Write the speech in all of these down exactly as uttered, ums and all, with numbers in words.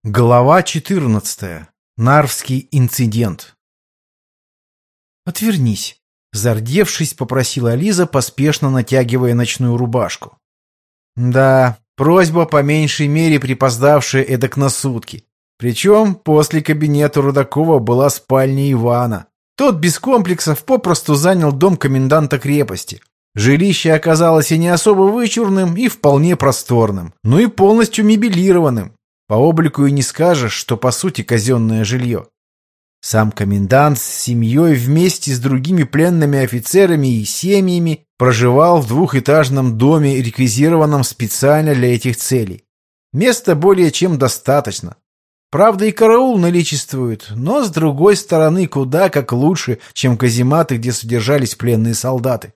Глава четырнадцатая. Нарвский инцидент. «Отвернись», — зардевшись, попросила Лиза, поспешно натягивая ночную рубашку. Да, просьба по меньшей мере припоздавшая эдак на сутки. Причем после кабинета Рудакова была спальня Ивана. Тот без комплексов попросту занял дом коменданта крепости. Жилище оказалось и не особо вычурным, и вполне просторным, но и полностью мебелированным. По облику и не скажешь, что по сути казенное жилье. Сам комендант с семьей вместе с другими пленными офицерами и семьями проживал в двухэтажном доме, реквизированном специально для этих целей. Места более чем достаточно. Правда, и караул наличествует, но, с другой стороны, куда как лучше, чем казематы, где содержались пленные солдаты.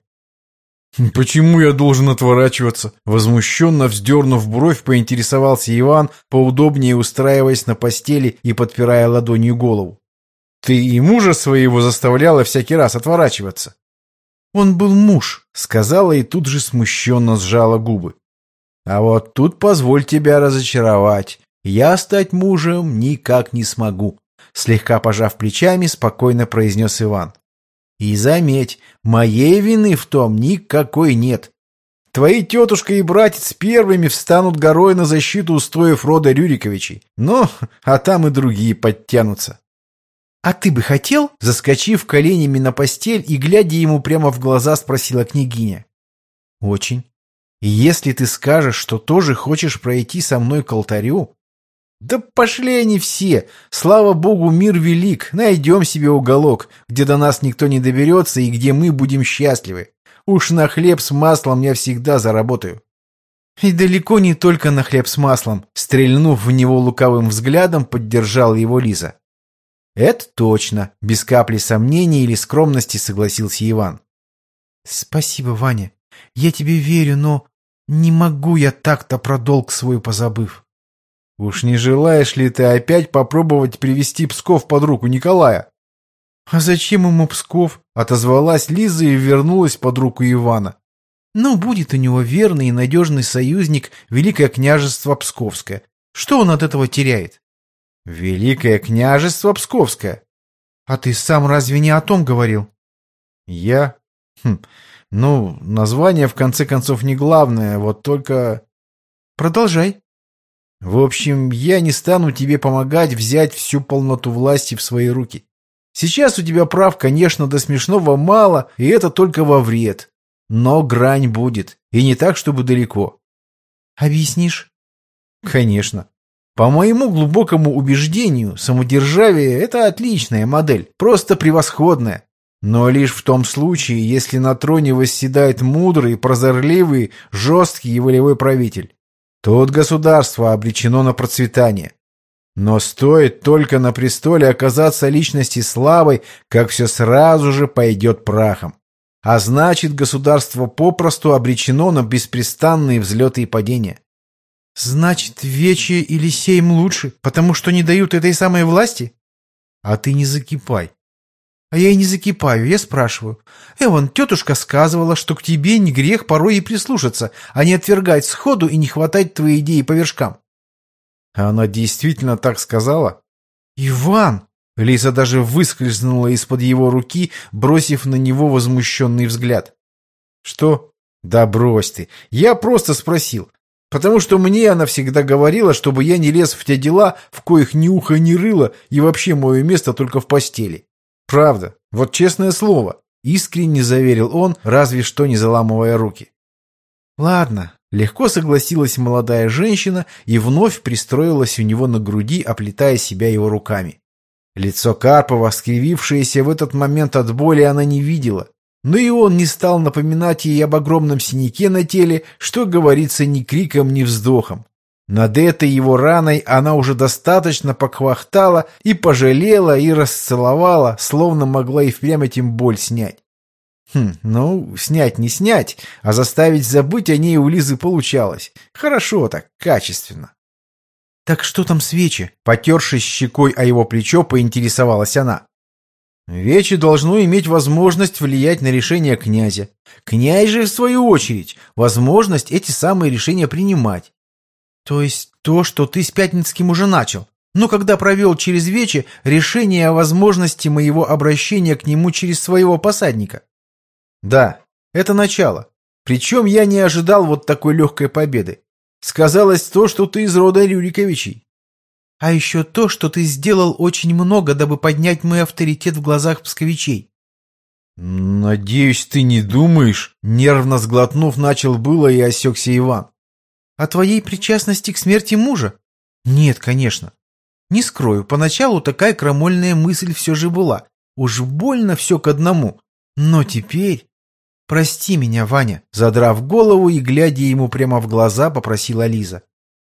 «Почему я должен отворачиваться?» Возмущенно вздернув бровь, поинтересовался Иван, поудобнее устраиваясь на постели и подпирая ладонью голову. «Ты и мужа своего заставляла всякий раз отворачиваться». «Он был муж», — сказала и тут же смущенно сжала губы. «А вот тут позволь тебя разочаровать. Я стать мужем никак не смогу», — слегка пожав плечами, спокойно произнес Иван. «И заметь, моей вины в том никакой нет. Твои тетушка и братец первыми встанут горой на защиту устоев рода Рюриковичей. Ну, а там и другие подтянутся». «А ты бы хотел?» — заскочив коленями на постель и глядя ему прямо в глаза, спросила княгиня. «Очень. И если ты скажешь, что тоже хочешь пройти со мной к алтарю...» «Да пошли они все! Слава богу, мир велик, найдем себе уголок, где до нас никто не доберется и где мы будем счастливы. Уж на хлеб с маслом я всегда заработаю». «И далеко не только на хлеб с маслом», — стрельнув в него лукавым взглядом, поддержала его Лиза. «Это точно», — без капли сомнений или скромности согласился Иван. «Спасибо, Ваня. Я тебе верю, но не могу я так-то про долг свой позабыв». «Уж не желаешь ли ты опять попробовать привести Псков под руку Николая?» «А зачем ему Псков?» — отозвалась Лиза и вернулась под руку Ивана. «Ну, будет у него верный и надежный союзник Великое княжество Псковское. Что он от этого теряет?» «Великое княжество Псковское». «А ты сам разве не о том говорил?» «Я? Хм, ну, название в конце концов не главное, вот только...» «Продолжай». «В общем, я не стану тебе помогать взять всю полноту власти в свои руки. Сейчас у тебя прав, конечно, до смешного мало, и это только во вред. Но грань будет, и не так, чтобы далеко». «Объяснишь?» «Конечно. По моему глубокому убеждению, самодержавие – это отличная модель, просто превосходная. Но лишь в том случае, если на троне восседает мудрый, прозорливый, жесткий и волевой правитель. Тут государство обречено на процветание. Но стоит только на престоле оказаться личности слабой, как все сразу же пойдет прахом. А значит, государство попросту обречено на беспрестанные взлеты и падения». «Значит, Вече или Сейм лучше, потому что не дают этой самой власти?» «А ты не закипай». «А я и не закипаю, я спрашиваю. Эван, тетушка сказывала, что к тебе не грех порой и прислушаться, а не отвергать сходу и не хватать твои идеи по вершкам». А она действительно так сказала? «Иван!» Лиза даже выскользнула из-под его руки, бросив на него возмущенный взгляд. «Что? Да брось ты. Я просто спросил. Потому что мне она всегда говорила, чтобы я не лез в те дела, в коих ни ухо, ни рыло, и вообще мое место только в постели. Правда, вот честное слово», — искренне заверил он, разве что не заламывая руки. «Ладно», — легко согласилась молодая женщина и вновь пристроилась у него на груди, оплетая себя его руками. Лицо Карпова, скривившееся в этот момент от боли, она не видела. Но и он не стал напоминать ей об огромном синяке на теле, что говорится ни криком, ни вздохом. Над этой его раной она уже достаточно поквахтала и пожалела, и расцеловала, словно могла и впрямь этим боль снять. Хм, ну, снять не снять, а заставить забыть о ней у Лизы получалось. Хорошо так, качественно. «Так что там с Вече?» Потершись щекой о его плечо, поинтересовалась она. «Вече должно иметь возможность влиять на решение князя. Князь же, в свою очередь, возможность эти самые решения принимать». «То есть то, что ты с Пятницким уже начал?» Но когда провел через Вече решение о возможности моего обращения к нему через своего посадника. Да, это начало. Причем я не ожидал вот такой легкой победы. Сказалось то, что ты из рода Рюриковичей. А еще то, что ты сделал очень много, дабы поднять мой авторитет в глазах псковичей. Надеюсь, ты не думаешь? Нервно сглотнув, начал было и осекся Иван. О твоей причастности к смерти мужа? Нет, конечно. Не скрою, поначалу такая крамольная мысль все же была. Уж больно все к одному. Но теперь... Прости меня, Ваня, задрав голову и глядя ему прямо в глаза, попросила Лиза.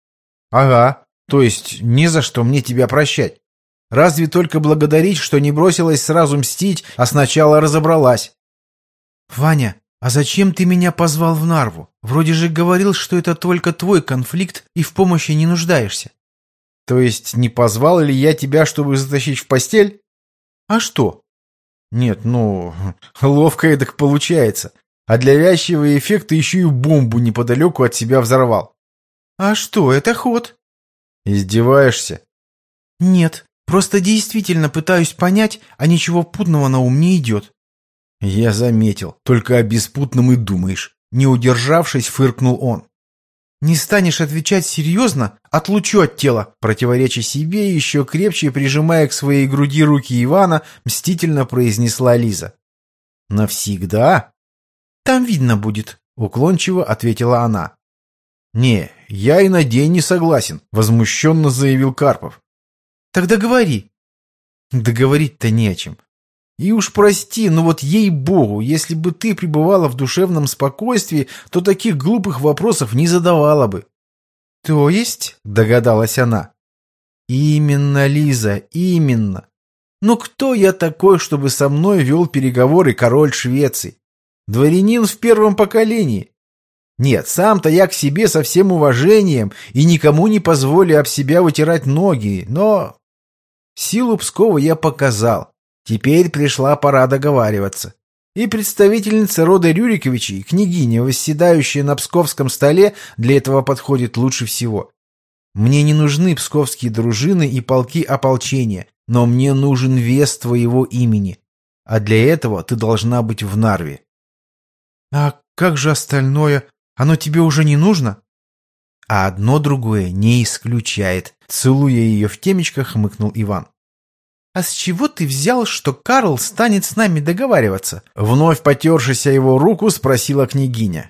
Ага, то есть не за что мне тебя прощать. Разве только благодарить, что не бросилась сразу мстить, а сначала разобралась. Ваня, а зачем ты меня позвал в Нарву? Вроде же говорил, что это только твой конфликт и в помощи не нуждаешься. То есть не позвал ли я тебя, чтобы затащить в постель? А что? Нет, ну, ловко эдак получается. А для вязчего эффекта еще и бомбу неподалеку от себя взорвал. А что, это ход? Издеваешься? Нет, просто действительно пытаюсь понять, а ничего путного на ум не идет. Я заметил, только о беспутном и думаешь. Не удержавшись, фыркнул он. Не станешь отвечать серьезно, отлучу от тела, противореча себе, еще крепче прижимая к своей груди руки Ивана, мстительно произнесла Лиза. Навсегда? Там видно будет, уклончиво ответила она. Не, я и на день не согласен, возмущенно заявил Карпов. Тогда говори. Договорить-то не о чем. И уж прости, но вот ей-богу, если бы ты пребывала в душевном спокойствии, то таких глупых вопросов не задавала бы. То есть, догадалась она. Именно, Лиза, именно. Но кто я такой, чтобы со мной вел переговоры король Швеции? Дворянин в первом поколении. Нет, сам-то я к себе со всем уважением и никому не позволю об себя вытирать ноги, но... Силу Пскова я показал. Теперь пришла пора договариваться. И представительница рода Рюриковичей, княгиня, восседающая на псковском столе, для этого подходит лучше всего. Мне не нужны псковские дружины и полки ополчения, но мне нужен вес твоего имени. А для этого ты должна быть в Нарве. А как же остальное? Оно тебе уже не нужно? А одно другое не исключает. Целуя ее в темечко, хмыкнул Иван. «А с чего ты взял, что Карл станет с нами договариваться?» Вновь потершися его руку, спросила княгиня.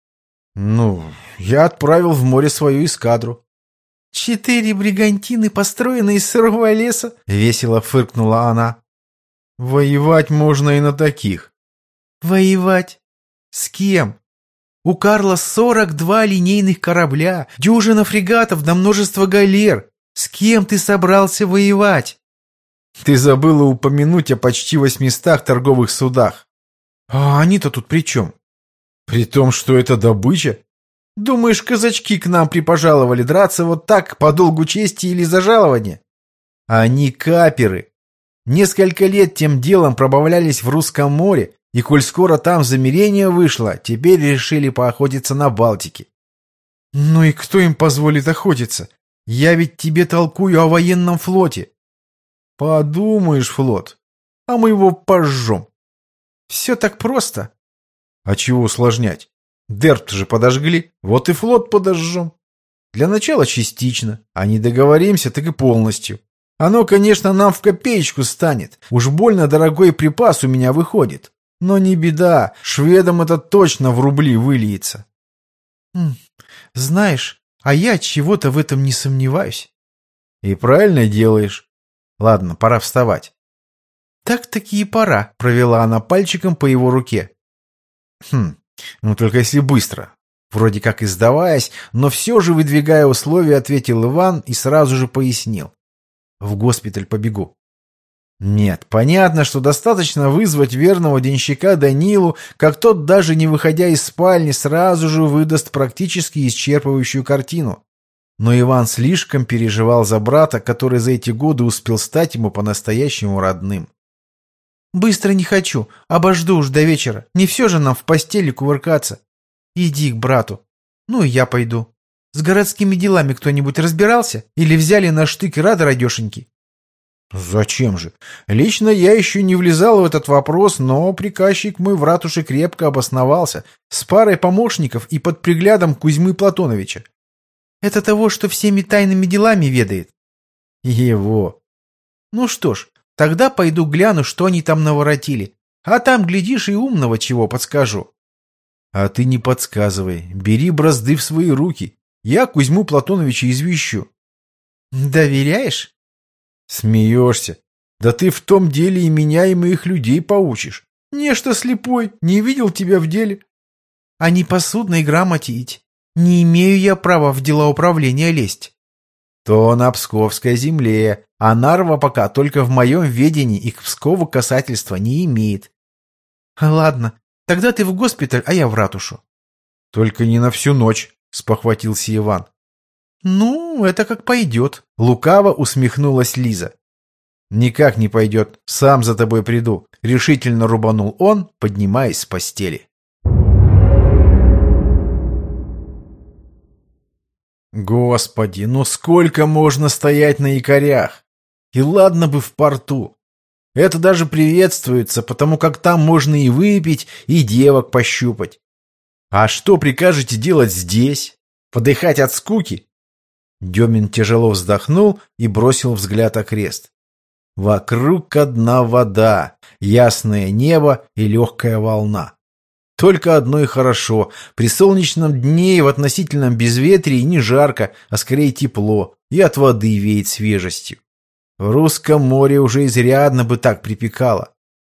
«Ну, я отправил в море свою эскадру». «Четыре бригантины, построенные из сырого леса?» — весело фыркнула она. «Воевать можно и на таких». «Воевать? С кем? У Карла сорок два линейных корабля, дюжина фрегатов да множество галер. С кем ты собрался воевать?» Ты забыла упомянуть о почти восьмистах торговых судах. А они-то тут при чем? При том, что это добыча? Думаешь, казачки к нам припожаловали драться вот так, по долгу чести или за жалование? Они каперы. Несколько лет тем делом пробавлялись в Русском море, и коль скоро там замирение вышло, теперь решили поохотиться на Балтике. Ну и кто им позволит охотиться? Я ведь тебе толкую о военном флоте. Подумаешь, флот, а мы его пожжем. Все так просто. А чего усложнять? Дербт же подожгли, вот и флот подожжем. Для начала частично, а не договоримся, так и полностью. Оно, конечно, нам в копеечку станет. Уж больно дорогой припас у меня выходит. Но не беда, шведам это точно в рубли выльется. Знаешь, а я чего-то в этом не сомневаюсь. И правильно делаешь. Ладно, пора вставать. Так-таки и пора, провела она пальчиком по его руке. Хм, ну только если быстро. Вроде как и сдаваясь, но все же, выдвигая условия, ответил Иван и сразу же пояснил. В госпиталь побегу. Нет, понятно, что достаточно вызвать верного денщика Данилу, как тот, даже не выходя из спальни, сразу же выдаст практически исчерпывающую картину. Но Иван слишком переживал за брата, который за эти годы успел стать ему по-настоящему родным. «Быстро не хочу, обожду уж до вечера. Не все же нам в постели кувыркаться. Иди к брату. Ну и я пойду. С городскими делами кто-нибудь разбирался? Или взяли на штык и рады радешеньки? Зачем же? Лично я еще не влезал в этот вопрос, но приказчик мой в ратуше крепко обосновался, с парой помощников и под приглядом Кузьмы Платоновича. Это того, что всеми тайными делами ведает? Его. Ну что ж, тогда пойду гляну, что они там наворотили. А там, глядишь, и умного чего подскажу. А ты не подсказывай, бери бразды в свои руки. Я Кузьму Платоновича извещу. Доверяешь? Смеешься. Да ты в том деле и меня, и моих людей поучишь. Нечто слепой, не видел тебя в деле. А не по судной грамоте ить. Не имею я права в дела управления лезть. То на Псковской земле, а Нарва пока только в моем ведении и к Пскову касательства не имеет. Ладно, тогда ты в госпиталь, а я в ратушу. Только не на всю ночь, спохватился Иван. Ну, это как пойдет. Лукаво усмехнулась Лиза. Никак не пойдет, сам за тобой приду, решительно рубанул он, поднимаясь с постели. Господи, ну сколько можно стоять на якорях? И ладно бы в порту. Это даже приветствуется, потому как там можно и выпить, и девок пощупать. А что прикажете делать здесь? Подыхать от скуки? Демин тяжело вздохнул и бросил взгляд окрест. Вокруг одна вода, ясное небо и легкая волна. Только одно и хорошо. При солнечном дне и в относительном безветрии не жарко, а скорее тепло, и от воды веет свежестью. В русском море уже изрядно бы так припекало.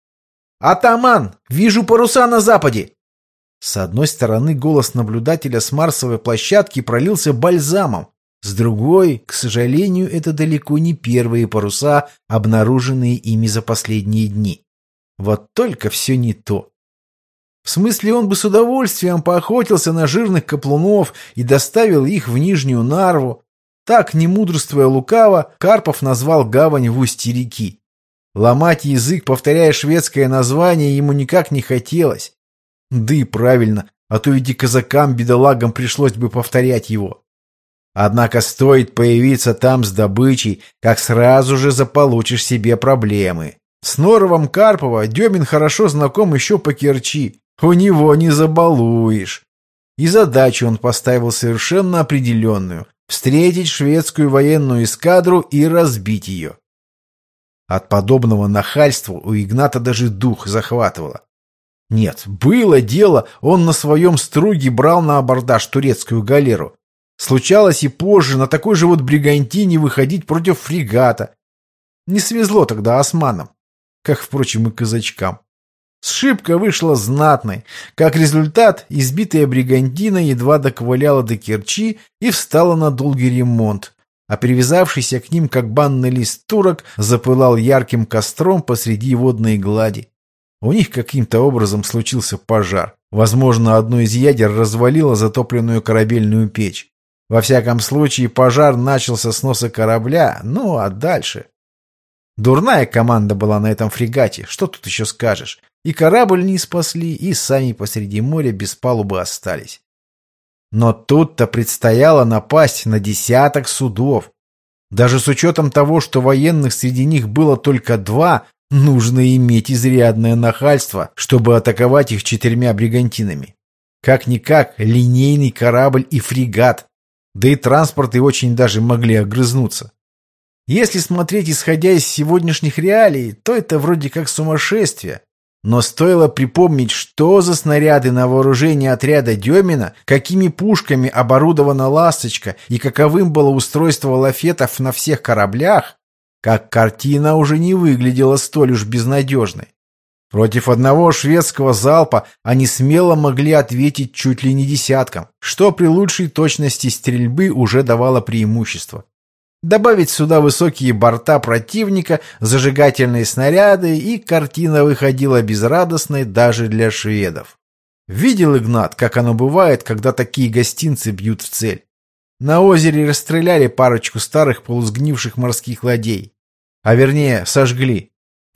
«Атаман! Вижу паруса на западе!» С одной стороны голос наблюдателя с марсовой площадки пролился бальзамом, с другой, к сожалению, это далеко не первые паруса, обнаруженные ими за последние дни. Вот только все не то. В смысле, он бы с удовольствием поохотился на жирных каплунов и доставил их в Нижнюю Нарву. Так, не мудрствуя лукаво, Карпов назвал гавань в устье реки. Ломать язык, повторяя шведское название, ему никак не хотелось. Да и правильно, а то ведь и казакам-бедолагам пришлось бы повторять его. Однако стоит появиться там с добычей, как сразу же заполучишь себе проблемы. С норовом Карпова Демин хорошо знаком еще по Керчи. У него не забалуешь. И задачу он поставил совершенно определенную – встретить шведскую военную эскадру и разбить ее. От подобного нахальства у Игната даже дух захватывало. Нет, было дело, он на своем струге брал на абордаж турецкую галеру. Случалось и позже на такой же вот бригантине выходить против фрегата. Не свезло тогда османам, как, впрочем, и казачкам. Сшибка вышла знатной. Как результат, избитая бригантина едва доковыляла до Керчи и встала на долгий ремонт, а привязавшийся к ним, как банный лист турок, запылал ярким костром посреди водной глади. У них каким-то образом случился пожар. Возможно, одно из ядер развалило затопленную корабельную печь. Во всяком случае, пожар начался с носа корабля, ну а дальше... Дурная команда была на этом фрегате, что тут еще скажешь. И корабль не спасли, и сами посреди моря без палубы остались. Но тут-то предстояло напасть на десяток судов. Даже с учетом того, что военных среди них было только два, нужно иметь изрядное нахальство, чтобы атаковать их четырьмя бригантинами. Как-никак линейный корабль и фрегат, да и транспорты очень даже могли огрызнуться. Если смотреть исходя из сегодняшних реалий, то это вроде как сумасшествие. Но стоило припомнить, что за снаряды на вооружение отряда Демина, какими пушками оборудована «Ласточка» и каковым было устройство лафетов на всех кораблях, как картина уже не выглядела столь уж безнадежной. Против одного шведского залпа они смело могли ответить чуть ли не десятком, что при лучшей точности стрельбы уже давало преимущество. Добавить сюда высокие борта противника, зажигательные снаряды, и картина выходила безрадостной даже для шведов. Видел Игнат, как оно бывает, когда такие гостинцы бьют в цель. На озере расстреляли парочку старых полусгнивших морских ладей. А вернее, сожгли.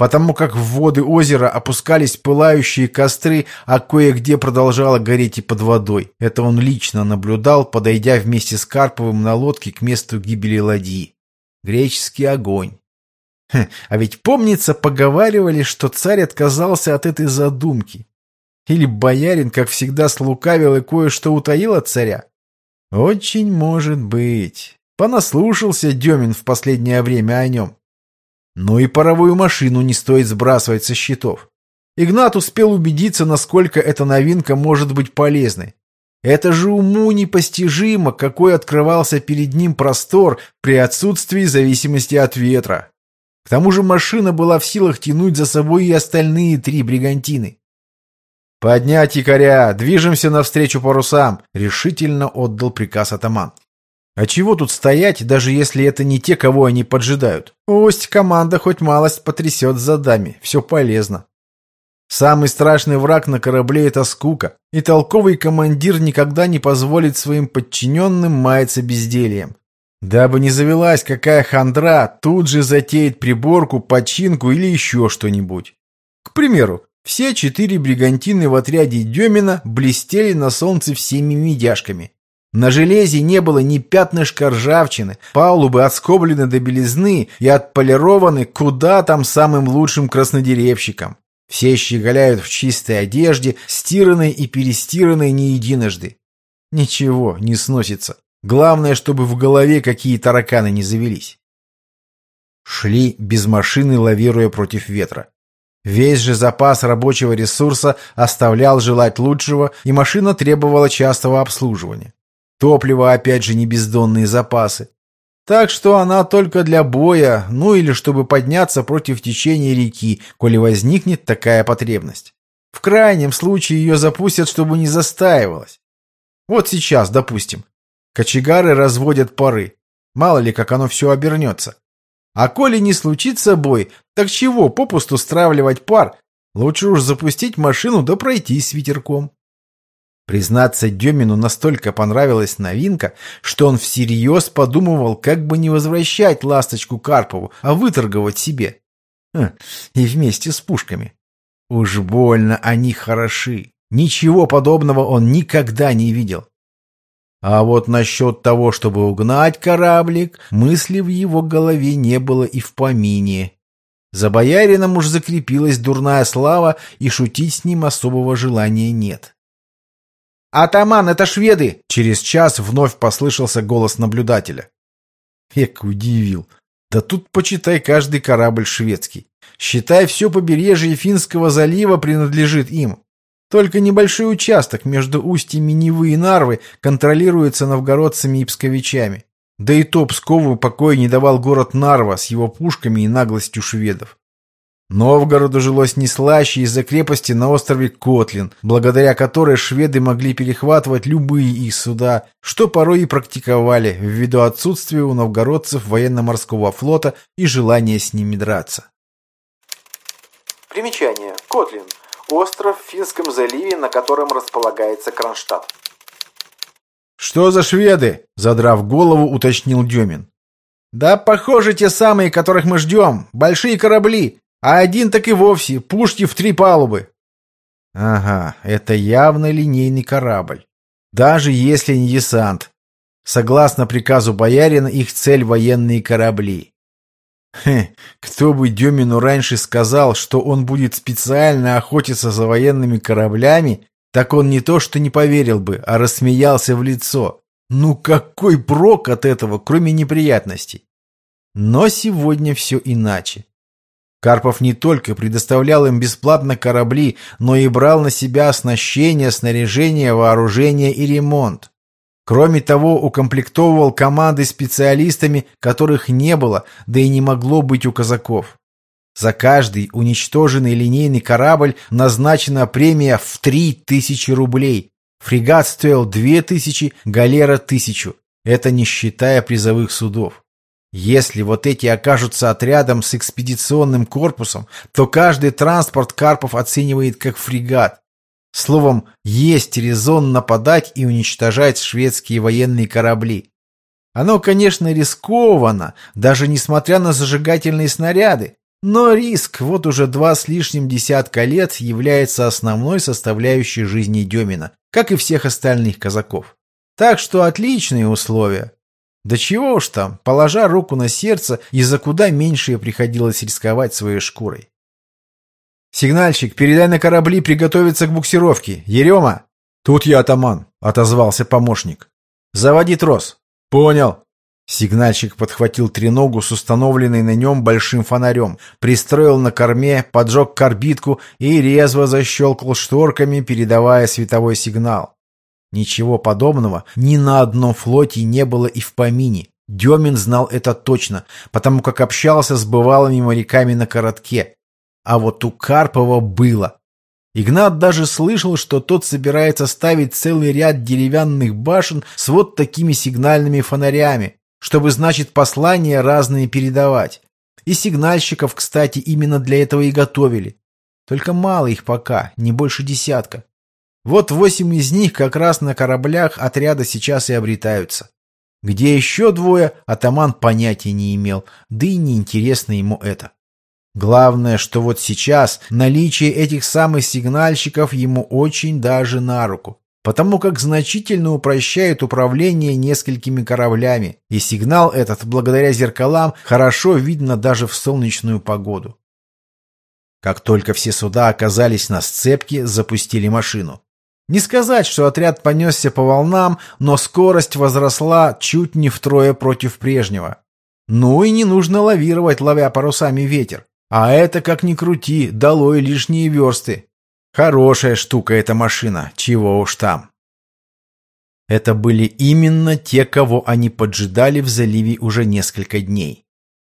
потому как в воды озера опускались пылающие костры, а кое-где продолжало гореть и под водой. Это он лично наблюдал, подойдя вместе с Карповым на лодке к месту гибели ладьи. Греческий огонь. Хм, а ведь, помнится, поговаривали, что царь отказался от этой задумки. Или боярин, как всегда, слукавил и кое-что утаил от царя? Очень может быть. Понаслушался Демин в последнее время о нем. Ну и паровую машину не стоит сбрасывать со счетов. Игнат успел убедиться, насколько эта новинка может быть полезной. Это же уму непостижимо, какой открывался перед ним простор при отсутствии зависимости от ветра. К тому же машина была в силах тянуть за собой и остальные три бригантины. «Поднять якоря! Движемся навстречу парусам!» — решительно отдал приказ атаман. А чего тут стоять, даже если это не те, кого они поджидают? Пусть команда хоть малость потрясет задами, все полезно. Самый страшный враг на корабле — это скука, и толковый командир никогда не позволит своим подчиненным маяться бездельем. Дабы не завелась какая хандра, тут же затеет приборку, починку или еще что-нибудь. К примеру, все четыре бригантины в отряде Демина блестели на солнце всеми медяшками. На железе не было ни пятнышка ржавчины, палубы отскоблены до белизны и отполированы куда там самым лучшим краснодеревщиком. Все щеголяют в чистой одежде, стиранной и перестиранной не единожды. Ничего не сносится. Главное, чтобы в голове какие тараканы не завелись. Шли без машины, лавируя против ветра. Весь же запас рабочего ресурса оставлял желать лучшего, и машина требовала частого обслуживания. Топливо, опять же, не бездонные запасы. Так что она только для боя, ну или чтобы подняться против течения реки, коли возникнет такая потребность. В крайнем случае ее запустят, чтобы не застаивалась. Вот сейчас, допустим, кочегары разводят пары. Мало ли, как оно все обернется. А коли не случится бой, так чего попусту стравливать пар? Лучше уж запустить машину да пройтись с ветерком. Признаться, Демину настолько понравилась новинка, что он всерьез подумывал, как бы не возвращать ласточку Карпову, а выторговать себе. Хм, и вместе с пушками. Уж больно они хороши. Ничего подобного он никогда не видел. А вот насчет того, чтобы угнать кораблик, мысли в его голове не было и в помине. За боярином уж закрепилась дурная слава, и шутить с ним особого желания нет. «Атаман, это шведы!» Через час вновь послышался голос наблюдателя. Эк, удивил. Да тут, почитай, каждый корабль шведский. Считай, все побережье Финского залива принадлежит им. Только небольшой участок между устьями Невы и Нарвы контролируется новгородцами и псковичами. Да и то Пскову покоя не давал город Нарва с его пушками и наглостью шведов. Новгороду жилось не слаще из-за крепости на острове Котлин, благодаря которой шведы могли перехватывать любые их суда, что порой и практиковали, ввиду отсутствия у новгородцев военно-морского флота и желания с ними драться. Примечание. Котлин. Остров в Финском заливе, на котором располагается Кронштадт. «Что за шведы?» — задрав голову, уточнил Демин. «Да, похоже, те самые, которых мы ждем. Большие корабли. А один так и вовсе, пушки в три палубы». Ага, это явно линейный корабль. Даже если не десант. Согласно приказу боярина, их цель — военные корабли. Хе, кто бы Демину раньше сказал, что он будет специально охотиться за военными кораблями, так он не то что не поверил бы, а рассмеялся в лицо. Ну какой прок от этого, кроме неприятностей? Но сегодня все иначе. Карпов не только предоставлял им бесплатно корабли, но и брал на себя оснащение, снаряжение, вооружение и ремонт. Кроме того, укомплектовывал команды специалистами, которых не было, да и не могло быть у казаков. За каждый уничтоженный линейный корабль назначена премия в три тысячи рублей. Фрегат стоил две тысячи, галера — тысячу. Это не считая призовых судов. Если вот эти окажутся отрядом с экспедиционным корпусом, то каждый транспорт Карпов оценивает как фрегат. Словом, есть резон нападать и уничтожать шведские военные корабли. Оно, конечно, рискованно, даже несмотря на зажигательные снаряды, Но риск вот уже два с лишним десятка лет является основной составляющей жизни Демина, как и всех остальных казаков. Так что отличные условия. Да чего уж там, положа руку на сердце, и за куда меньшее приходилось рисковать своей шкурой. «Сигнальщик, передай на корабли приготовиться к буксировке. Ерема!» «Тут я, атаман», — отозвался помощник. «Заводи трос». «Понял». Сигнальщик подхватил треногу с установленной на нем большим фонарем, пристроил на корме, поджег карбидку и резво защелкал шторками, передавая световой сигнал. Ничего подобного ни на одном флоте не было и в помине. Демин знал это точно, потому как общался с бывалыми моряками на коротке. А вот у Карпова было. Игнат даже слышал, что тот собирается ставить целый ряд деревянных башен с вот такими сигнальными фонарями, чтобы, значит, послания разные передавать. И сигнальщиков, кстати, именно для этого и готовили. Только мало их пока, не больше десятка. Вот восемь из них как раз на кораблях отряда сейчас и обретаются. Где еще двое, атаман понятия не имел, да и неинтересно ему это. Главное, что вот сейчас наличие этих самых сигнальщиков ему очень даже на руку, потому как значительно упрощает управление несколькими кораблями, и сигнал этот, благодаря зеркалам, хорошо видно даже в солнечную погоду. Как только все суда оказались на сцепке, запустили машину. Не сказать, что отряд понесся по волнам, но скорость возросла чуть не втрое против прежнего. Ну и не нужно лавировать, ловя парусами ветер. А это, как ни крути, долой лишние версты. Хорошая штука эта машина, чего уж там. Это были именно те, кого они поджидали в заливе уже несколько дней.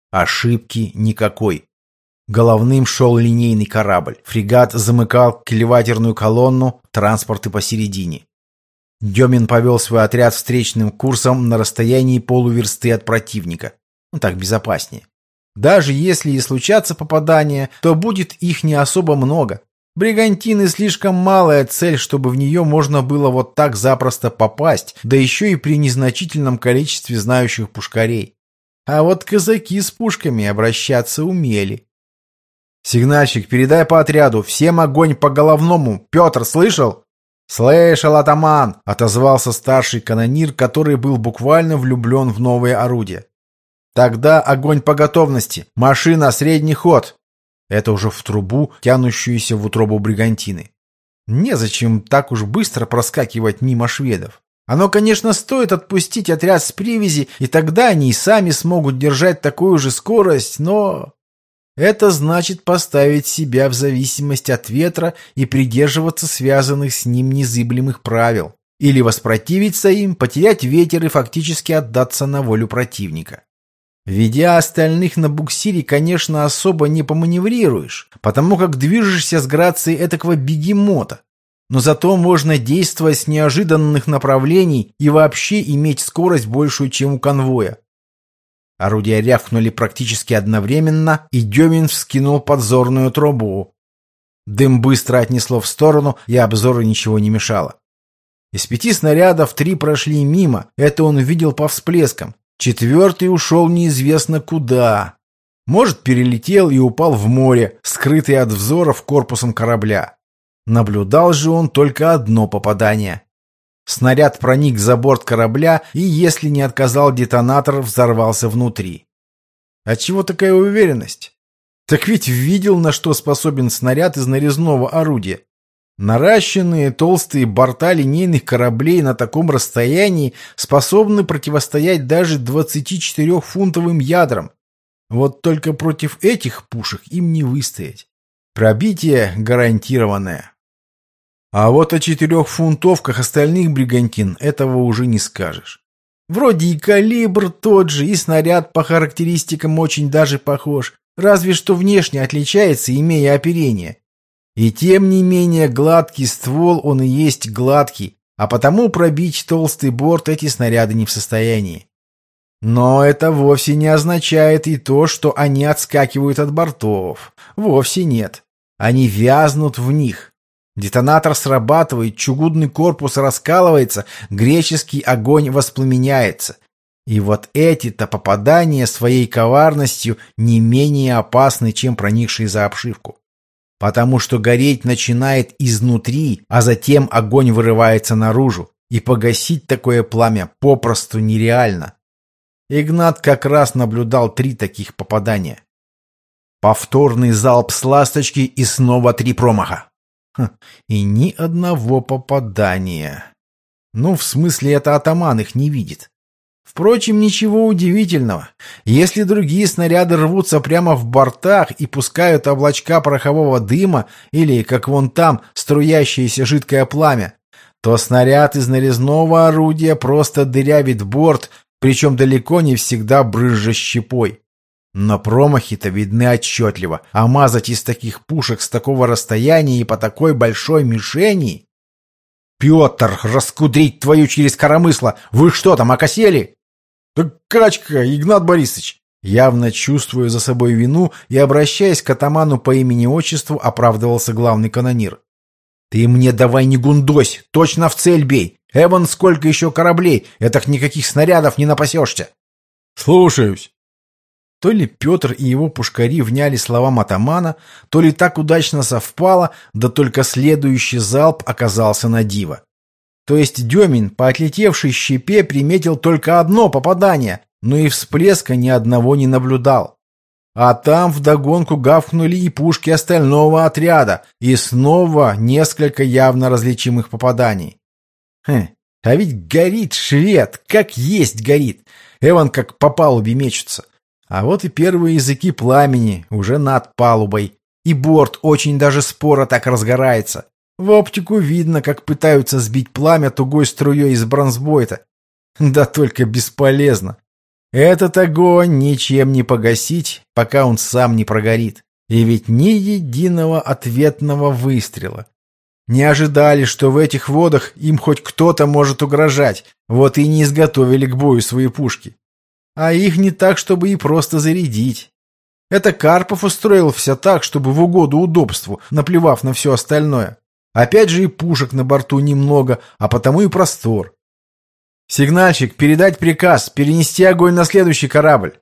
Ошибки никакой. Головным шел линейный корабль. Фрегат замыкал кильватерную колонну, транспорты посередине. Демин повел свой отряд встречным курсом на расстоянии полуверсты от противника. Ну, так безопаснее. Даже если и случатся попадания, то будет их не особо много. Бригантины слишком малая цель, чтобы в нее можно было вот так запросто попасть, да еще и при незначительном количестве знающих пушкарей. А вот казаки с пушками обращаться умели. «Сигнальщик, передай по отряду, всем огонь по головному. Петр, слышал?» «Слышал, атаман!» — отозвался старший канонир, который был буквально влюблен в новые орудия. «Тогда огонь по готовности. Машина, средний ход». Это уже в трубу, тянущуюся в утробу бригантины. Незачем так уж быстро проскакивать мимо шведов. Оно, конечно, стоит отпустить отряд с привязи, и тогда они и сами смогут держать такую же скорость, но... Это значит поставить себя в зависимость от ветра и придерживаться связанных с ним незыблемых правил. Или воспротивиться им, потерять ветер и фактически отдаться на волю противника. Ведя остальных на буксире, конечно, особо не поманеврируешь, потому как движешься с грацией этакого бегемота. Но зато можно действовать с неожиданных направлений и вообще иметь скорость большую, чем у конвоя. Орудия рявкнули практически одновременно, и Демин вскинул подзорную трубу. Дым быстро отнесло в сторону, и обзору ничего не мешало. Из пяти снарядов три прошли мимо, это он видел по всплескам. Четвертый ушел неизвестно куда. Может, перелетел и упал в море, скрытый от взоров корпусом корабля. Наблюдал же он только одно попадание. Снаряд проник за борт корабля и, если не отказал детонатор, взорвался внутри. Отчего такая уверенность? Так ведь видел, на что способен снаряд из нарезного орудия. Наращенные толстые борта линейных кораблей на таком расстоянии способны противостоять даже двадцатичетырёхфунтовым ядрам. Вот только против этих пушек им не выстоять. Пробитие гарантированное. А вот о четырехфунтовках остальных бригантин этого уже не скажешь. Вроде и калибр тот же, и снаряд по характеристикам очень даже похож, разве что внешне отличается, имея оперение. И тем не менее гладкий ствол он и есть гладкий, а потому пробить толстый борт эти снаряды не в состоянии. Но это вовсе не означает и то, что они отскакивают от бортов. Вовсе нет. Они вязнут в них. Детонатор срабатывает, чугунный корпус раскалывается, греческий огонь воспламеняется. И вот эти-то попадания своей коварностью не менее опасны, чем проникшие за обшивку. Потому что гореть начинает изнутри, а затем огонь вырывается наружу, и погасить такое пламя попросту нереально. Игнат как раз наблюдал три таких попадания. Повторный залп с ласточки и снова три промаха. Хм, и ни одного попадания. Ну, в смысле, это атаман их не видит. Впрочем, ничего удивительного. Если другие снаряды рвутся прямо в бортах и пускают облачка порохового дыма или, как вон там, струящееся жидкое пламя, то снаряд из нарезного орудия просто дырявит борт, причем далеко не всегда брызжа щепой. Но промахи-то видны отчетливо, а мазать из таких пушек с такого расстояния и по такой большой мишени... «Петр, раскудрить твою через коромысло! Вы что там, окосели?» «Да качка, Игнат Борисович!» Явно чувствуя за собой вину и обращаясь к атаману по имени-отчеству, оправдывался главный канонир. «Ты мне давай не гундось, точно в цель бей! Эван, сколько еще кораблей, этак никаких снарядов не напасешься!» «Слушаюсь!» То ли Петр и его пушкари вняли словам атамана, то ли так удачно совпало, да только следующий залп оказался на диво. То есть Демин по отлетевшей щепе приметил только одно попадание, но и всплеска ни одного не наблюдал. А там вдогонку гавкнули и пушки остального отряда, и снова несколько явно различимых попаданий. Хм, а ведь горит швед, как есть горит. Эван как по палубе мечется. А вот и первые языки пламени уже над палубой. И борт очень даже споро так разгорается. В оптику видно, как пытаются сбить пламя тугой струей из бронзбойта. Да только бесполезно. Этот огонь ничем не погасить, пока он сам не прогорит. И ведь ни единого ответного выстрела. Не ожидали, что в этих водах им хоть кто-то может угрожать, вот и не изготовили к бою свои пушки. А их не так, чтобы и просто зарядить. Это Карпов устроил все так, чтобы в угоду удобству, наплевав на все остальное. Опять же и пушек на борту немного, а потому и простор. «Сигнальщик, передать приказ, перенести огонь на следующий корабль».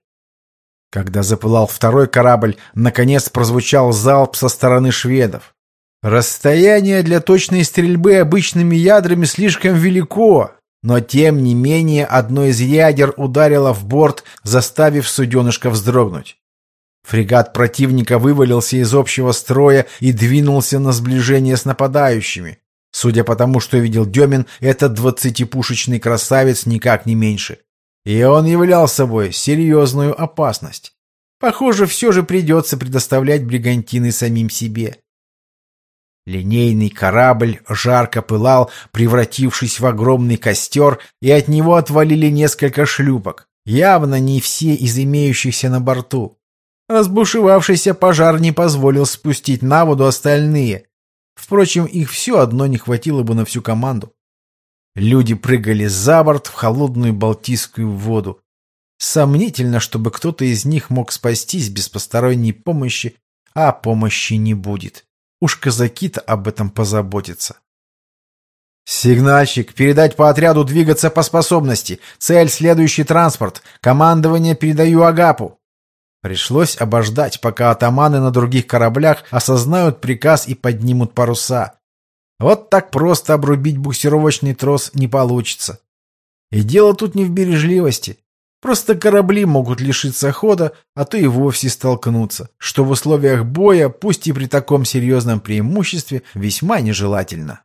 Когда запылал второй корабль, наконец прозвучал залп со стороны шведов. Расстояние для точной стрельбы обычными ядрами слишком велико, но тем не менее одно из ядер ударило в борт, заставив суденышко вздрогнуть. Фрегат противника вывалился из общего строя и двинулся на сближение с нападающими. Судя по тому, что видел Демин, этот двадцатипушечный красавец никак не меньше. И он являл собой серьезную опасность. Похоже, все же придется предоставлять бригантины самим себе. Линейный корабль жарко пылал, превратившись в огромный костер, и от него отвалили несколько шлюпок, явно не все из имеющихся на борту. Разбушевавшийся пожар не позволил спустить на воду остальные. Впрочем, их все одно не хватило бы на всю команду. Люди прыгали за борт в холодную Балтийскую воду. Сомнительно, чтобы кто-то из них мог спастись без посторонней помощи, а помощи не будет. Уж казаки-то об этом позаботятся. «Сигнальщик, передать по отряду двигаться по способности. Цель — следующий транспорт. Командование передаю Агапу». Пришлось обождать, пока атаманы на других кораблях осознают приказ и поднимут паруса. Вот так просто обрубить буксировочный трос не получится. И дело тут не в бережливости. Просто корабли могут лишиться хода, а то и вовсе столкнуться, что в условиях боя, пусть и при таком серьезном преимуществе, весьма нежелательно.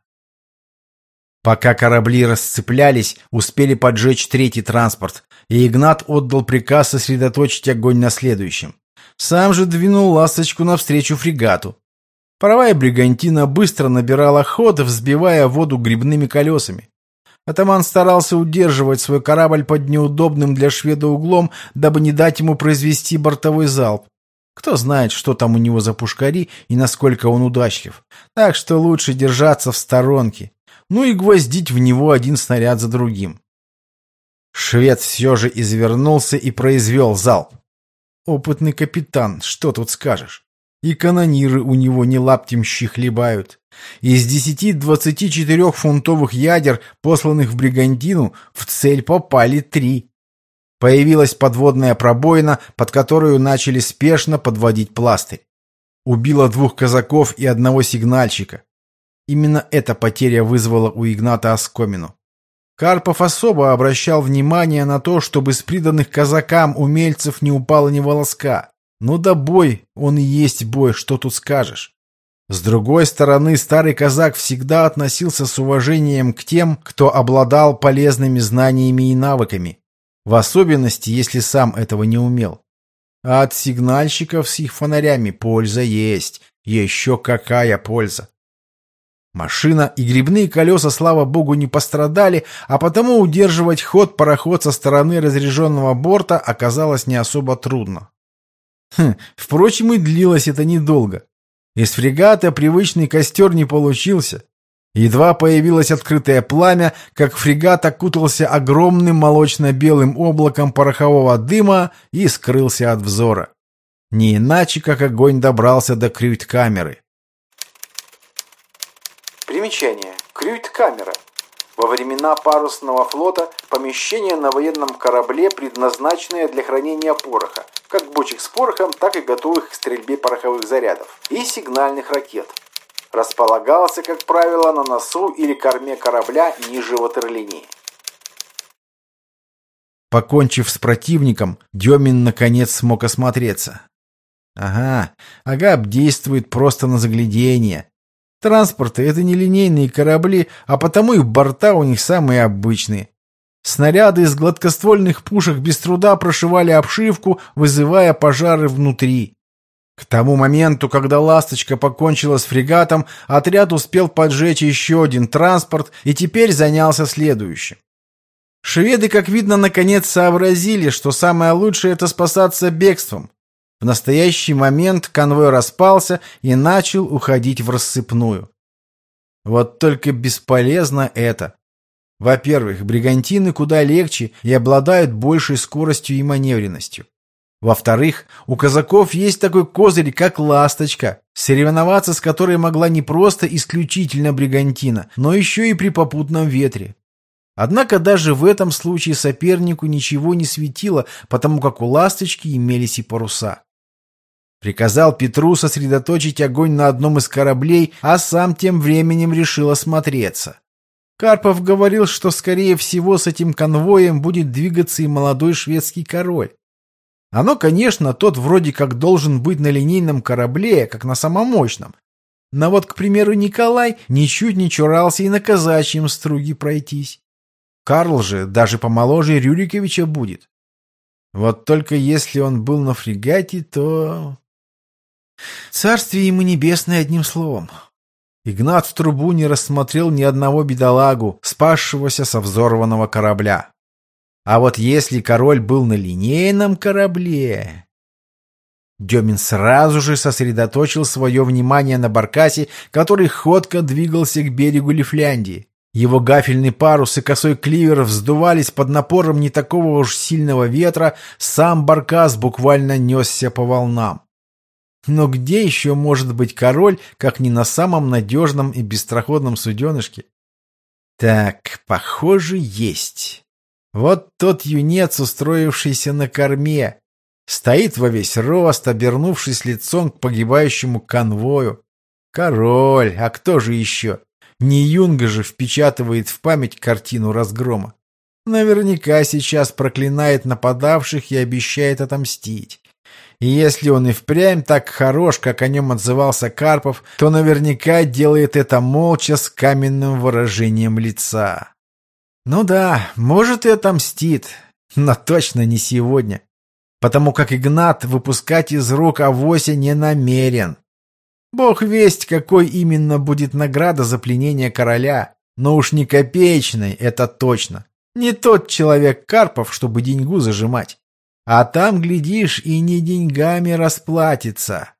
Пока корабли расцеплялись, успели поджечь третий транспорт, и Игнат отдал приказ сосредоточить огонь на следующем. Сам же двинул ласточку навстречу фрегату. Паровая бригантина быстро набирала ход, взбивая воду грибными колесами. Атаман старался удерживать свой корабль под неудобным для шведа углом, дабы не дать ему произвести бортовой залп. Кто знает, что там у него за пушкари и насколько он удачлив. Так что лучше держаться в сторонке. Ну и гвоздить в него один снаряд за другим. Швед все же извернулся и произвел залп. Опытный капитан, что тут скажешь. И канониры у него не лаптем щи хлебают. Из десяти двадцати четырёх фунтовых ядер, посланных в бригантину, в цель попали три. Появилась подводная пробоина, под которую начали спешно подводить пластырь. Убило двух казаков и одного сигнальщика. Именно эта потеря вызвала у Игната оскомину. Карпов особо обращал внимание на то, чтобы с приданных казакам умельцев не упало ни волоска. Ну да бой, он и есть бой, что тут скажешь. С другой стороны, старый казак всегда относился с уважением к тем, кто обладал полезными знаниями и навыками, в особенности, если сам этого не умел. А от сигнальщиков с их фонарями польза есть, еще какая польза. Машина и грибные колеса, слава богу, не пострадали, а потому удерживать ход пароход со стороны разряженного борта оказалось не особо трудно. Хм, впрочем, и длилось это недолго. Из фрегата привычный костер не получился. Едва появилось открытое пламя, как фрегат окутался огромным молочно-белым облаком порохового дыма и скрылся от взора. Не иначе, как огонь добрался до крюйт-камеры. Примечание. Крюйт-камера. Во времена парусного флота помещение на военном корабле, предназначенное для хранения пороха, как бочек с порохом, так и готовых к стрельбе пороховых зарядов и сигнальных ракет. Располагался, как правило, на носу или корме корабля ниже ватерлинии. Покончив с противником, Демин наконец смог осмотреться. Ага, Агап действует просто на загляденье. Транспорты — это не линейные корабли, а потому и борта у них самые обычные. Снаряды из гладкоствольных пушек без труда прошивали обшивку, вызывая пожары внутри. К тому моменту, когда «Ласточка» покончила с фрегатом, отряд успел поджечь еще один транспорт и теперь занялся следующим. Шведы, как видно, наконец сообразили, что самое лучшее — это спасаться бегством. В настоящий момент конвой распался и начал уходить в рассыпную. Вот только бесполезно это. Во-первых, бригантины куда легче и обладают большей скоростью и маневренностью. Во-вторых, у казаков есть такой козырь, как «Ласточка», соревноваться с которой могла не просто исключительно бригантина, но еще и при попутном ветре. Однако даже в этом случае сопернику ничего не светило, потому как у «Ласточки» имелись и паруса. Приказал Петру сосредоточить огонь на одном из кораблей, а сам тем временем решил осмотреться. Карпов говорил, что, скорее всего, с этим конвоем будет двигаться и молодой шведский король. Оно, конечно, тот вроде как должен быть на линейном корабле, как на самом мощном. Но вот, к примеру, Николай ничуть не чурался и на казачьем струге пройтись. Карл же даже помоложе Рюриковича будет. Вот только если он был на фрегате, то... Царствие ему небесное, одним словом. Игнат в трубу не рассмотрел ни одного бедолагу, спасшегося со взорванного корабля. А вот если король был на линейном корабле... Демин сразу же сосредоточил свое внимание на баркасе, который ходко двигался к берегу Лифляндии. Его гафельный парус и косой кливер вздувались под напором не такого уж сильного ветра, сам баркас буквально несся по волнам. Но где еще может быть король, как не на самом надежном и быстроходном суденышке? Так, похоже, есть. Вот тот юнец, устроившийся на корме, стоит во весь рост, обернувшись лицом к погибающему конвою. Король, а кто же еще? Не Юнга же впечатывает в память картину разгрома. Наверняка сейчас проклинает нападавших и обещает отомстить. И если он и впрямь так хорош, как о нем отзывался Карпов, то наверняка делает это молча с каменным выражением лица. Ну да, может и отомстит, но точно не сегодня. Потому как Игнат выпускать из рук авося не намерен. Бог весть, какой именно будет награда за пленение короля, но уж не копеечной, это точно. Не тот человек Карпов, чтобы деньгу зажимать. А там, глядишь, и не деньгами расплатится.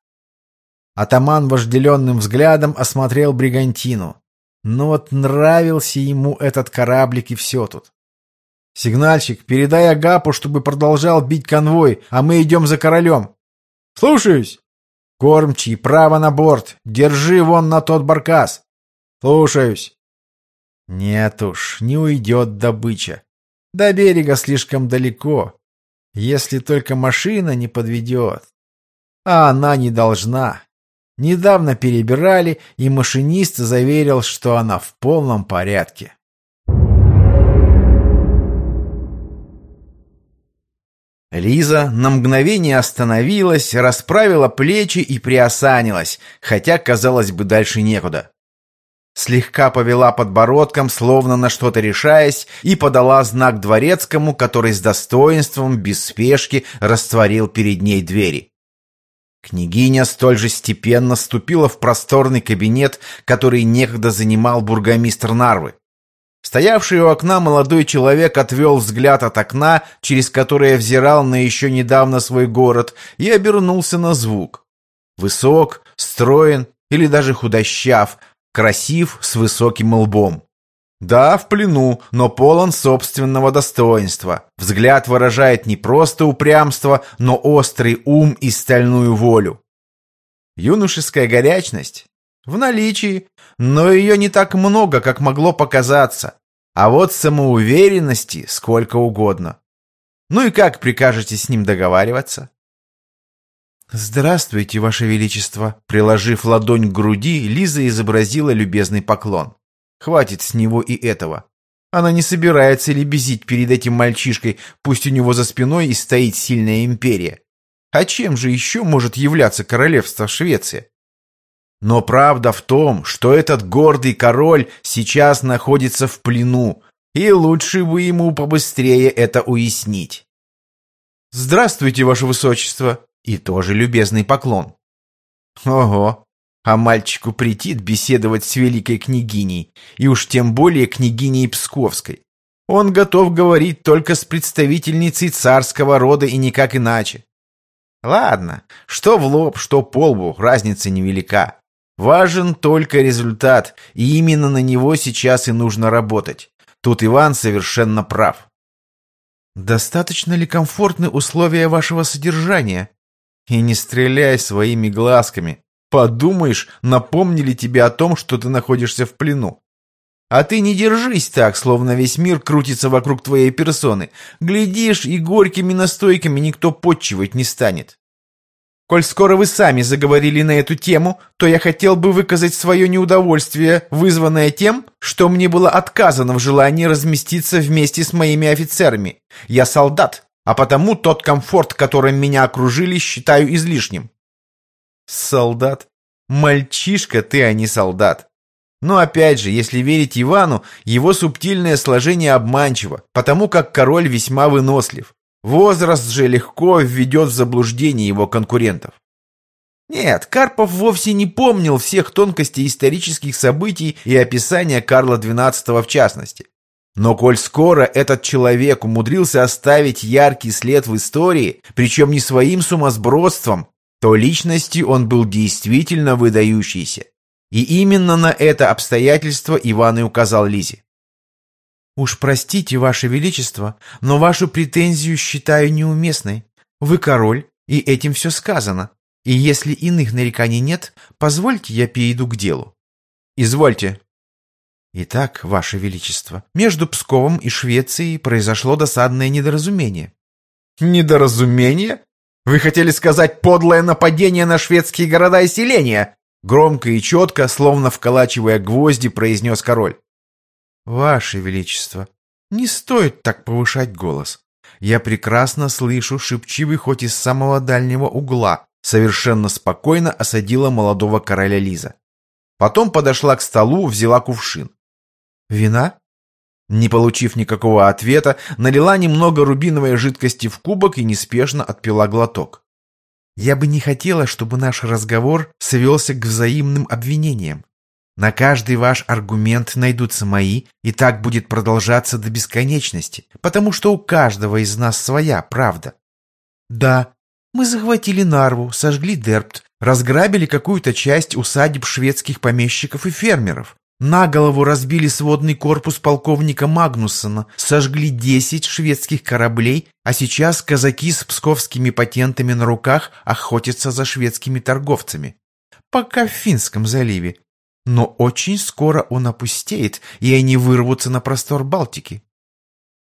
Атаман вожделенным взглядом осмотрел бригантину. Но вот нравился ему этот кораблик и все тут. «Сигнальщик, передай Агапу, чтобы продолжал бить конвой, а мы идем за королем». «Слушаюсь». «Кормчий, право на борт. Держи вон на тот баркас». «Слушаюсь». Нет уж, не уйдет добыча. До берега слишком далеко. Если только машина не подведет. А она не должна. Недавно перебирали, и машинист заверил, что она в полном порядке. Лиза на мгновение остановилась, расправила плечи и приосанилась, хотя, казалось бы, дальше некуда. Слегка повела подбородком, словно на что-то решаясь, и подала знак дворецкому, который с достоинством, без спешки, растворил перед ней двери. Княгиня столь же степенно ступила в просторный кабинет, который некогда занимал бургомистр Нарвы. Стоявший у окна молодой человек отвел взгляд от окна, через которое взирал на еще недавно свой город, и обернулся на звук. Высок, строен или даже худощав, красив, с высоким лбом. Да, в плену, но полон собственного достоинства. Взгляд выражает не просто упрямство, но острый ум и стальную волю. Юношеская горячность в наличии, но ее не так много, как могло показаться. А вот самоуверенности сколько угодно. Ну и как прикажете с ним договариваться? «Здравствуйте, Ваше Величество!» Приложив ладонь к груди, Лиза изобразила любезный поклон. Хватит с него и этого. Она не собирается лебезить перед этим мальчишкой, пусть у него за спиной и стоит сильная империя. А чем же еще может являться королевство Швеции? Но правда в том, что этот гордый король сейчас находится в плену, и лучше бы ему побыстрее это уяснить. «Здравствуйте, Ваше Высочество!» И тоже любезный поклон. Ого, а мальчику претит беседовать с великой княгиней, и уж тем более княгиней Псковской. Он готов говорить только с представительницей царского рода и никак иначе. Ладно, что в лоб, что по лбу, разница невелика. Важен только результат, и именно на него сейчас и нужно работать. Тут Иван совершенно прав. «Достаточно ли комфортны условия вашего содержания?» «И не стреляй своими глазками. Подумаешь, напомнили тебе о том, что ты находишься в плену. А ты не держись так, словно весь мир крутится вокруг твоей персоны. Глядишь, и горькими настойками никто подчивать не станет. Коль скоро вы сами заговорили на эту тему, то я хотел бы выказать свое неудовольствие, вызванное тем, что мне было отказано в желании разместиться вместе с моими офицерами. Я солдат, а потому тот комфорт, которым меня окружили, считаю излишним». «Солдат? Мальчишка ты, а не солдат». Но опять же, если верить Ивану, его субтильное сложение обманчиво, потому как король весьма вынослив. Возраст же легко введет в заблуждение его конкурентов. Нет, Карпов вовсе не помнил всех тонкостей исторических событий и описания Карла двенадцатого в частности. Но коль скоро этот человек умудрился оставить яркий след в истории, причем не своим сумасбродством, то личностью он был действительно выдающийся. И именно на это обстоятельство Иван и указал Лизе. «Уж простите, Ваше Величество, но вашу претензию считаю неуместной. Вы король, и этим все сказано. И если иных нареканий нет, позвольте я перейду к делу». «Извольте». «Итак, Ваше Величество, между Псковом и Швецией произошло досадное недоразумение». «Недоразумение? Вы хотели сказать подлое нападение на шведские города и селения?» Громко и четко, словно вколачивая гвозди, произнес король. «Ваше Величество, не стоит так повышать голос. Я прекрасно слышу шепчивый хоть из самого дальнего угла», совершенно спокойно осадила молодого короля Лиза. Потом подошла к столу, взяла кувшин. «Вина?» Не получив никакого ответа, налила немного рубиновой жидкости в кубок и неспешно отпила глоток. «Я бы не хотела, чтобы наш разговор свелся к взаимным обвинениям. На каждый ваш аргумент найдутся мои, и так будет продолжаться до бесконечности, потому что у каждого из нас своя правда. Да, мы захватили Нарву, сожгли Дербт, разграбили какую-то часть усадеб шведских помещиков и фермеров, на голову разбили сводный корпус полковника Магнуссона, сожгли десять шведских кораблей, а сейчас казаки с псковскими патентами на руках охотятся за шведскими торговцами. Пока в Финском заливе. Но очень скоро он опустеет, и они вырвутся на простор Балтики.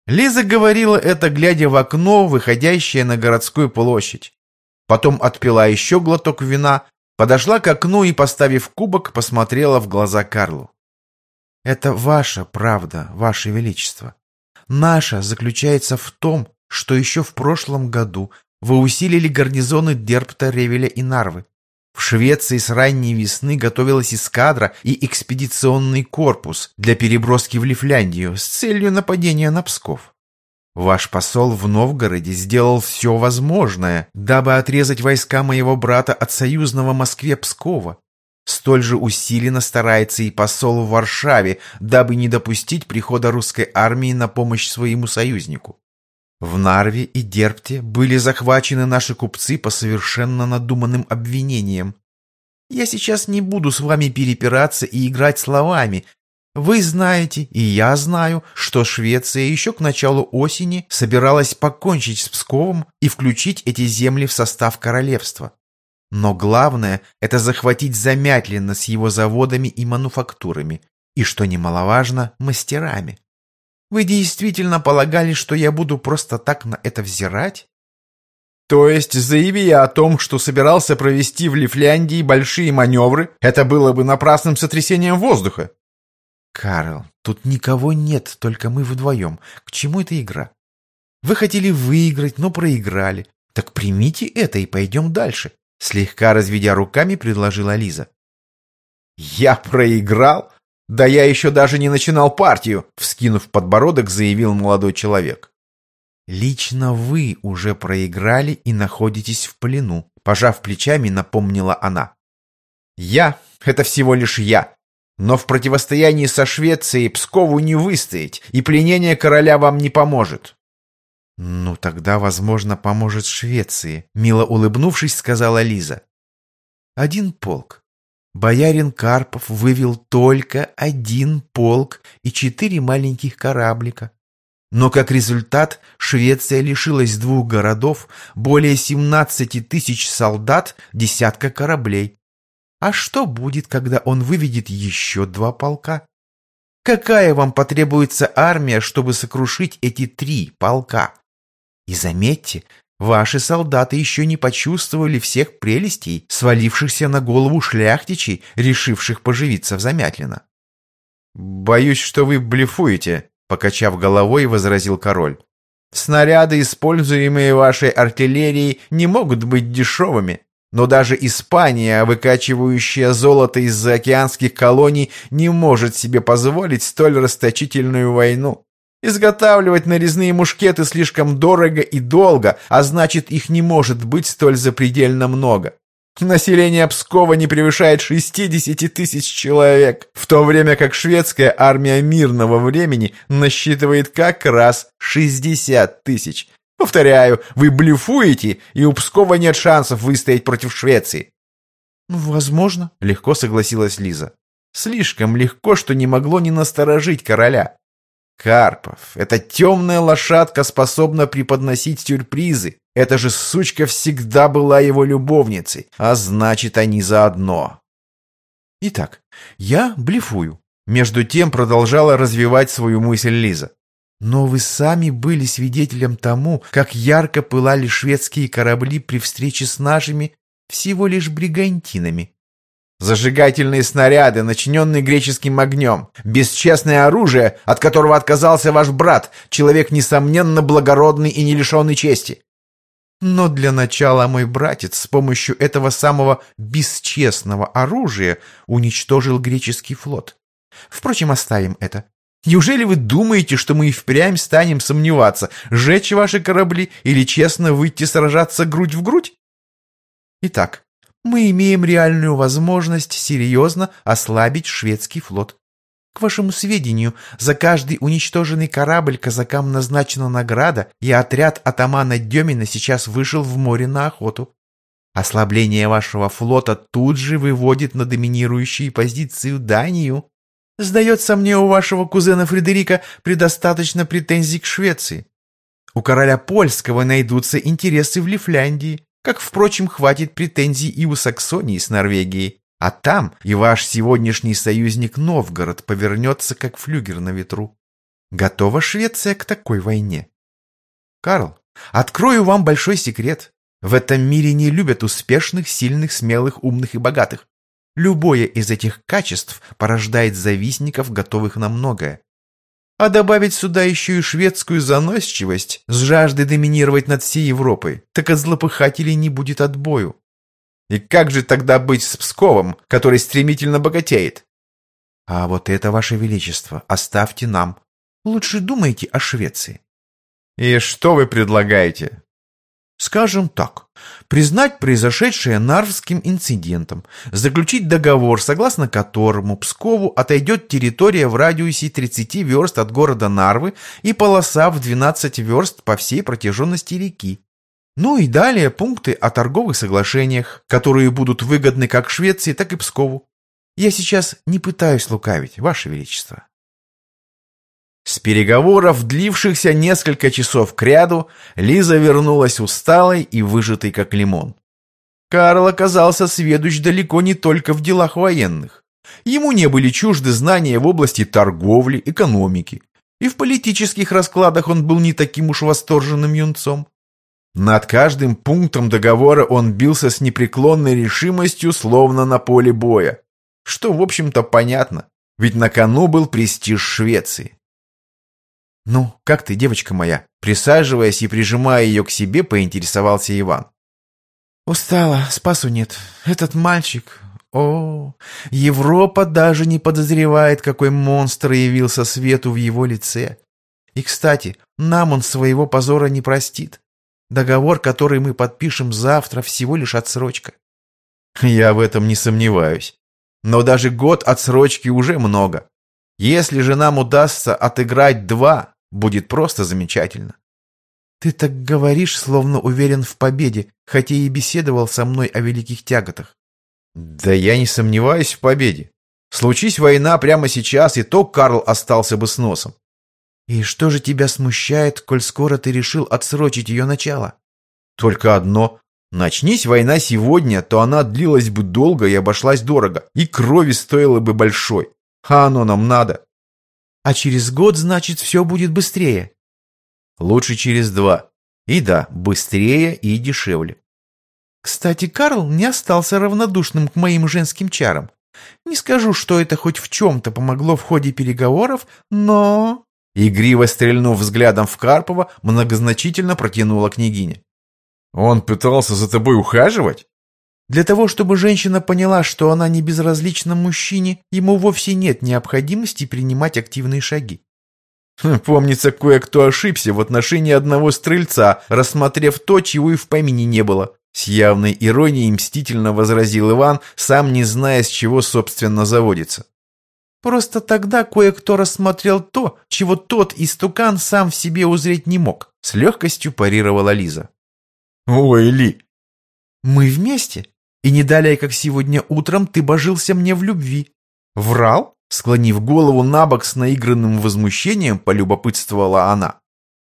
Лиза говорила это, глядя в окно, выходящее на городскую площадь. Потом отпила еще глоток вина, подошла к окну и, поставив кубок, посмотрела в глаза Карлу. «Это ваша правда, ваше величество. Наша заключается в том, что еще в прошлом году вы усилили гарнизоны Дерпта, Ревеля и Нарвы. В Швеции с ранней весны готовилась эскадра и экспедиционный корпус для переброски в Лифляндию с целью нападения на Псков. Ваш посол в Новгороде сделал все возможное, дабы отрезать войска моего брата от союзного Москве Пскова. Столь же усиленно старается и посол в Варшаве, дабы не допустить прихода русской армии на помощь своему союзнику. В Нарве и Дерпте были захвачены наши купцы по совершенно надуманным обвинениям. Я сейчас не буду с вами перепираться и играть словами. Вы знаете, и я знаю, что Швеция еще к началу осени собиралась покончить с Псковом и включить эти земли в состав королевства. Но главное – это захватить Замятлино с его заводами и мануфактурами, и, что немаловажно, мастерами. Вы действительно полагали, что я буду просто так на это взирать? То есть, заяви я о том, что собирался провести в Лифляндии большие маневры, это было бы напрасным сотрясением воздуха? Карл, тут никого нет, только мы вдвоем. К чему эта игра? Вы хотели выиграть, но проиграли. Так примите это и пойдем дальше. Слегка разведя руками, предложила Лиза. Я проиграл? Да я еще даже не начинал партию, вскинув подбородок, заявил молодой человек. Лично вы уже проиграли и находитесь в плену, пожав плечами, напомнила она. Я — это всего лишь я. Но в противостоянии со Швецией Пскову не выстоять, и пленение короля вам не поможет. Ну, тогда, возможно, поможет Швеции, мило улыбнувшись, сказала Лиза. Один полк. Боярин Карпов вывел только один полк и четыре маленьких кораблика. Но как результат Швеция лишилась двух городов, более семнадцати тысяч солдат, десятка кораблей. А что будет, когда он выведет еще два полка? Какая вам потребуется армия, чтобы сокрушить эти три полка? И заметьте, ваши солдаты еще не почувствовали всех прелестей, свалившихся на голову шляхтичей, решивших поживиться в Замятлино. «Боюсь, что вы блефуете», — покачав головой, возразил король. «Снаряды, используемые вашей артиллерией, не могут быть дешевыми. Но даже Испания, выкачивающая золото из заокеанских колоний, не может себе позволить столь расточительную войну. Изготавливать нарезные мушкеты слишком дорого и долго, а значит, их не может быть столь запредельно много. Население Пскова не превышает шестидесяти тысяч человек, в то время как шведская армия мирного времени насчитывает как раз шестьдесят тысяч. Повторяю, вы блефуете, и у Пскова нет шансов выстоять против Швеции. Возможно, легко согласилась Лиза. Слишком легко, что не могло не насторожить короля. Карпов, эта темная лошадка способна преподносить сюрпризы. Эта же сучка всегда была его любовницей, а значит, они заодно. Итак, я блефую. Между тем продолжала развивать свою мысль Лиза. Но вы сами были свидетелем тому, как ярко пылали шведские корабли при встрече с нашими всего лишь бригантинами. Зажигательные снаряды, начиненные греческим огнем. Бесчестное оружие, от которого отказался ваш брат, человек, несомненно, благородный и не лишенный чести. Но для начала мой братец с помощью этого самого бесчестного оружия уничтожил греческий флот. Впрочем, оставим это. Неужели вы думаете, что мы и впрямь станем сомневаться, сжечь ваши корабли или честно выйти сражаться грудь в грудь? Итак, мы имеем реальную возможность серьезно ослабить шведский флот. К вашему сведению, за каждый уничтоженный корабль казакам назначена награда, и отряд атамана Демина сейчас вышел в море на охоту. Ослабление вашего флота тут же выводит на доминирующие позиции Данию. Сдается мне, у вашего кузена Фредерика предостаточно претензий к Швеции. У короля польского найдутся интересы в Лифляндии, как, впрочем, хватит претензий и у Саксонии с Норвегией. А там и ваш сегодняшний союзник Новгород повернется, как флюгер на ветру. Готова Швеция к такой войне? Карл, открою вам большой секрет. В этом мире не любят успешных, сильных, смелых, умных и богатых. Любое из этих качеств порождает завистников, готовых на многое. А добавить сюда еще и шведскую заносчивость с жаждой доминировать над всей Европой, так от злопыхателей не будет отбою. И как же тогда быть с Псковом, который стремительно богатеет? А вот это, Ваше Величество, оставьте нам. Лучше думайте о Швеции. И что вы предлагаете? Скажем так, признать произошедшее Нарвским инцидентом, заключить договор, согласно которому Пскову отойдет территория в радиусе тридцати верст от города Нарвы и полоса в двенадцать верст по всей протяженности реки. Ну и далее пункты о торговых соглашениях, которые будут выгодны как Швеции, так и Пскову. Я сейчас не пытаюсь лукавить, Ваше Величество. С переговоров, длившихся несколько часов кряду, Лиза вернулась усталой и выжатой как лимон. Карл оказался сведущ далеко не только в делах военных. Ему не были чужды знания в области торговли, экономики. И в политических раскладах он был не таким уж восторженным юнцом. Над каждым пунктом договора он бился с непреклонной решимостью, словно на поле боя. Что, в общем-то, понятно, ведь на кону был престиж Швеции. «Ну, как ты, девочка моя?» Присаживаясь и прижимая ее к себе, поинтересовался Иван. «Устала, спасу нет. Этот мальчик... О, Европа даже не подозревает, какой монстр явился свету в его лице. И, кстати, нам он своего позора не простит. Договор, который мы подпишем завтра, всего лишь отсрочка». «Я в этом не сомневаюсь. Но даже год отсрочки уже много. Если же нам удастся отыграть два, будет просто замечательно». «Ты так говоришь, словно уверен в победе, хотя и беседовал со мной о великих тяготах». «Да я не сомневаюсь в победе. Случись война прямо сейчас, и то Карл остался бы с носом». «И что же тебя смущает, коль скоро ты решил отсрочить ее начало?» «Только одно. Начнись война сегодня, то она длилась бы долго и обошлась дорого, и крови стоила бы большой. А оно нам надо». «А через год, значит, все будет быстрее?» «Лучше через два. И да, быстрее и дешевле». «Кстати, Карл не остался равнодушным к моим женским чарам. Не скажу, что это хоть в чем-то помогло в ходе переговоров, но...» Игриво стрельнув взглядом в Карпова, многозначительно протянула княгиня. «Он пытался за тобой ухаживать?» «Для того, чтобы женщина поняла, что она не безразлична мужчине, ему вовсе нет необходимости принимать активные шаги». «Помнится, кое-кто ошибся в отношении одного стрельца, рассмотрев то, чего и в помине не было», — с явной иронией мстительно возразил Иван, сам не зная, с чего, собственно, заводится. «Просто тогда кое-кто рассмотрел то, чего тот истукан сам в себе узреть не мог», — с легкостью парировала Лиза. «Ой, Ли!» «Мы вместе, и не далее, как сегодня утром, ты божился мне в любви. Врал?» Склонив голову на бок с наигранным возмущением, полюбопытствовала она.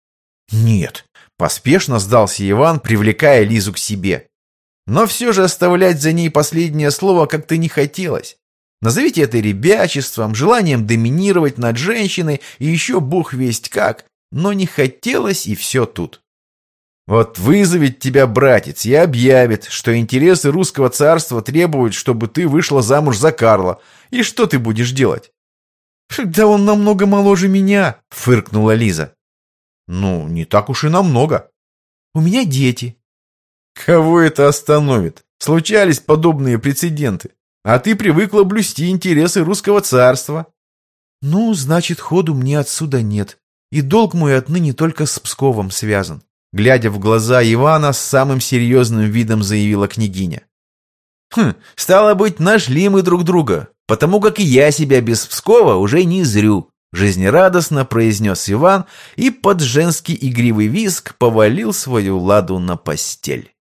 «Нет», — поспешно сдался Иван, привлекая Лизу к себе. Но все же оставлять за ней последнее слово как-то не хотелось. Назовите это ребячеством, желанием доминировать над женщиной и еще бог весть как, но не хотелось, и все тут. «Вот вызовет тебя братец и объявит, что интересы русского царства требуют, чтобы ты вышла замуж за Карла. И что ты будешь делать?» «Да он намного моложе меня», — фыркнула Лиза. «Ну, не так уж и намного. У меня дети». «Кого это остановит? Случались подобные прецеденты. А ты привыкла блюсти интересы русского царства». «Ну, значит, ходу мне отсюда нет. И долг мой отныне только с Псковом связан», — глядя в глаза Ивана, с самым серьезным видом заявила княгиня. «Хм, стало быть, нашли мы друг друга, потому как и я себя без Пскова уже не зрю», — жизнерадостно произнес Иван и под женский игривый визг повалил свою ладу на постель.